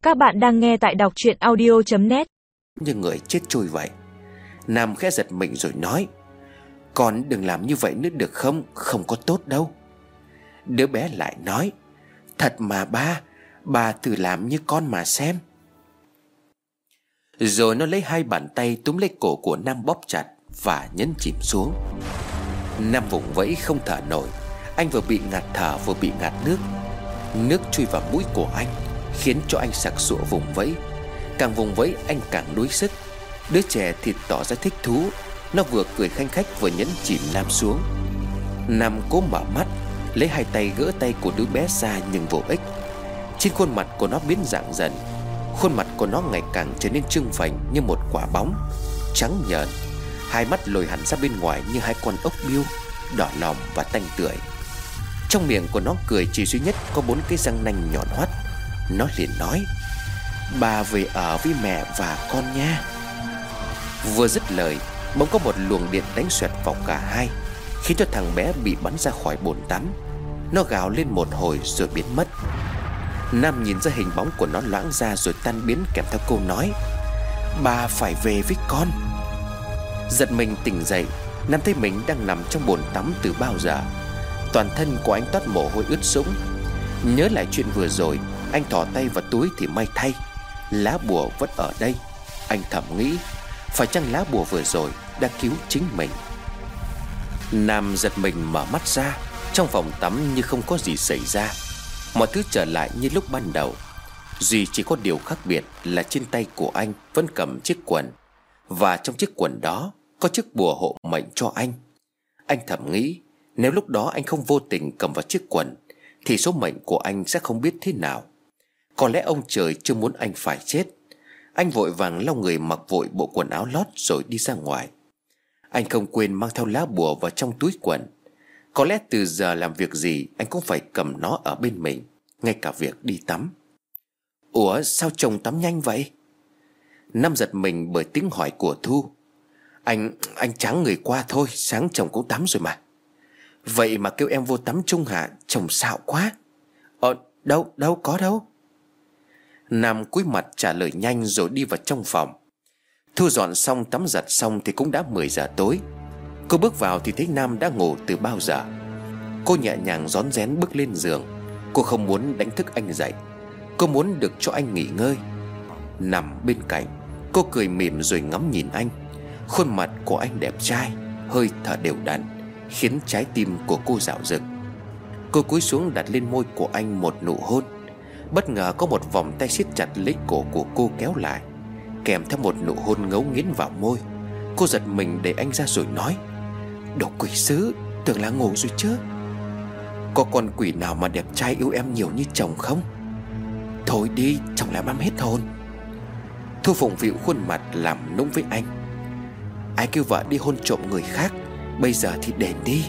Các bạn đang nghe tại đọc truyện audio.net. Như người chết trôi vậy. Nam khẽ giật mình rồi nói: "Con đừng làm như vậy nữa được không? Không có tốt đâu." Đứa bé lại nói: "Thật mà ba thử làm như con mà xem." Rồi nó lấy hai bàn tay túm lấy cổ của Nam bóp chặt và nhấn chìm xuống. Nam vùng vẫy không thở nổi. Anh vừa bị ngạt thở vừa bị ngạt nước. Nước chui vào mũi của anh khiến cho anh sặc sụa vùng vẫy. Càng vùng vẫy anh càng đuối sức. Đứa trẻ thì tỏ ra thích thú. Nó vừa cười khanh khách vừa nhấn chìm Nam xuống. Nam cố mở mắt, lấy hai tay gỡ tay của đứa bé ra nhưng vô ích. Trên khuôn mặt của nó biến dạng dần. Khuôn mặt của nó ngày càng trở nên trương phành như một quả bóng, trắng nhợn. Hai mắt lồi hẳn ra bên ngoài như hai con ốc biêu, đỏ lòm và tanh tưởi. Trong miệng của nó cười chỉ duy nhất có 4 cái răng nanh nhọn hoắt. Nó liền nói: "Bà về ở với mẹ và con nha." Vừa dứt lời, bỗng có một luồng điện đánh xoẹt vào cả hai, khiến cho thằng bé bị bắn ra khỏi bồn tắm. Nó gào lên một hồi rồi biến mất. Nam nhìn ra hình bóng của nó loãng ra rồi tan biến kèm theo câu nói: "Bà phải về với con." Giật mình tỉnh dậy, Nam thấy mình đang nằm trong bồn tắm từ bao giờ. Toàn thân của anh toát mồ hôi ướt sũng. Nhớ lại chuyện vừa rồi, anh thò tay vào túi thì may thay, lá bùa vẫn ở đây. Anh thầm nghĩ, phải chăng lá bùa vừa rồi đã cứu chính mình. Nam giật mình mở mắt ra. Trong phòng tắm như không có gì xảy ra. Mọi thứ trở lại như lúc ban đầu. Duy chỉ có điều khác biệt là trên tay của anh vẫn cầm chiếc quần, và trong chiếc quần đó có chiếc bùa hộ mệnh cho anh. Anh thầm nghĩ, nếu lúc đó anh không vô tình cầm vào chiếc quần thì số mệnh của anh sẽ không biết thế nào. Có lẽ ông trời chưa muốn anh phải chết. Anh vội vàng lau người, mặc vội bộ quần áo lót rồi đi ra ngoài. Anh không quên mang theo lá bùa vào trong túi quần. Có lẽ từ giờ làm việc gì anh cũng phải cầm nó ở bên mình, ngay cả việc đi tắm. "Ủa sao chồng tắm nhanh vậy?" Nam giật mình bởi tiếng hỏi của Thu. Anh tráng người qua thôi, sáng chồng cũng tắm rồi mà." "Vậy mà kêu em vô tắm chung hả? Chồng xạo quá." Đâu có đâu." Nam cúi mặt trả lời nhanh rồi đi vào trong phòng. Thu dọn xong tắm giặt xong thì cũng đã 10 giờ tối. Cô bước vào thì thấy Nam đã ngủ từ bao giờ. Cô nhẹ nhàng rón rén bước lên giường. Cô không muốn đánh thức anh dậy. Cô muốn được cho anh nghỉ ngơi. Nằm bên cạnh, cô cười mỉm rồi ngắm nhìn anh. Khuôn mặt của anh đẹp trai, hơi thở đều đặn, khiến trái tim của cô dạo dực. Cô cúi xuống đặt lên môi của anh một nụ hôn. Bất ngờ có một vòng tay siết chặt lấy cổ của cô kéo lại, kèm theo một nụ hôn ngấu nghiến vào môi. Cô giật mình đẩy anh ra rồi nói: "Đồ quỷ sứ, tưởng là ngủ rồi chứ." "Có con quỷ nào mà đẹp trai yêu em nhiều như chồng không?" "Thôi đi, chồng làm em hết hồn." Thu phụng phịu khuôn mặt làm nũng với anh: "Ai kêu vợ đi hôn trộm người khác, bây giờ thì đền đi."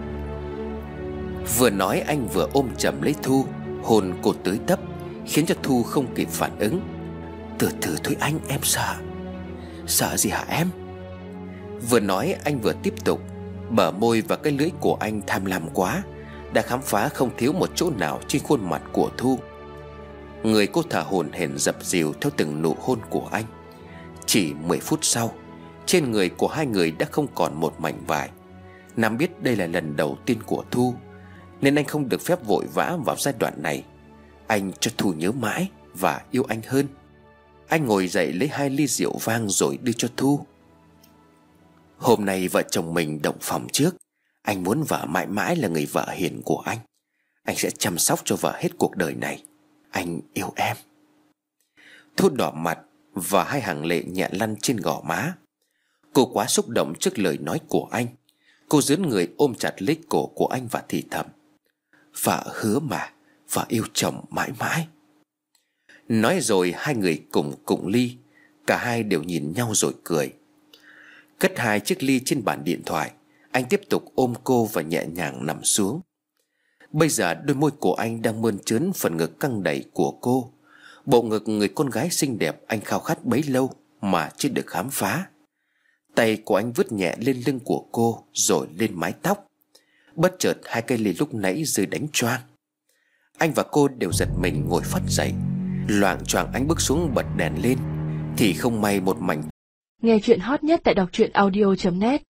Vừa nói anh vừa ôm chầm lấy Thu, hôn cô tới tấp, khiến cho Thu không kịp phản ứng. "Từ từ thôi anh, em sợ." "Sợ gì hả em?" Vừa nói anh vừa tiếp tục. Bờ môi và cái lưỡi của anh tham lam quá, đã khám phá không thiếu một chỗ nào trên khuôn mặt của Thu. Người cô thở hổn hển dập dìu theo từng nụ hôn của anh. Chỉ 10 phút sau, trên người của hai người đã không còn một mảnh vải. Nam biết đây là lần đầu tiên của Thu, nên anh không được phép vội vã vào giai đoạn này. Anh cho Thu nhớ mãi và yêu anh hơn. Anh ngồi dậy lấy 2 ly rượu vang rồi đưa cho Thu. "Hôm nay vợ chồng mình động phòng trước. Anh muốn vợ mãi mãi là người vợ hiền của anh. Anh sẽ chăm sóc cho vợ hết cuộc đời này. Anh yêu em." Thu đỏ mặt và hai hàng lệ nhẹ lăn trên gò má. Cô quá xúc động trước lời nói của anh. Cô dướn người ôm chặt lấy cổ của anh và thì thầm: "Vợ hứa mà, vợ yêu chồng mãi mãi." Nói rồi hai người cùng cụng ly. Cả hai đều nhìn nhau rồi cười. Cất 2 chiếc ly trên bàn điện thoại, anh tiếp tục ôm cô và nhẹ nhàng nằm xuống. Bây giờ đôi môi của anh đang mơn trớn phần ngực căng đầy của cô. Bộ ngực người con gái xinh đẹp anh khao khát bấy lâu mà chưa được khám phá. Tay của anh vứt nhẹ lên lưng của cô rồi lên mái tóc. Bất chợt 2 cây ly lúc nãy rơi đánh choang. Anh và cô đều giật mình ngồi phắt dậy. Loạng choạng anh bước xuống bật đèn lên thì không may một mảnh. Nghe chuyện hot nhất tại đọc truyện audio.net.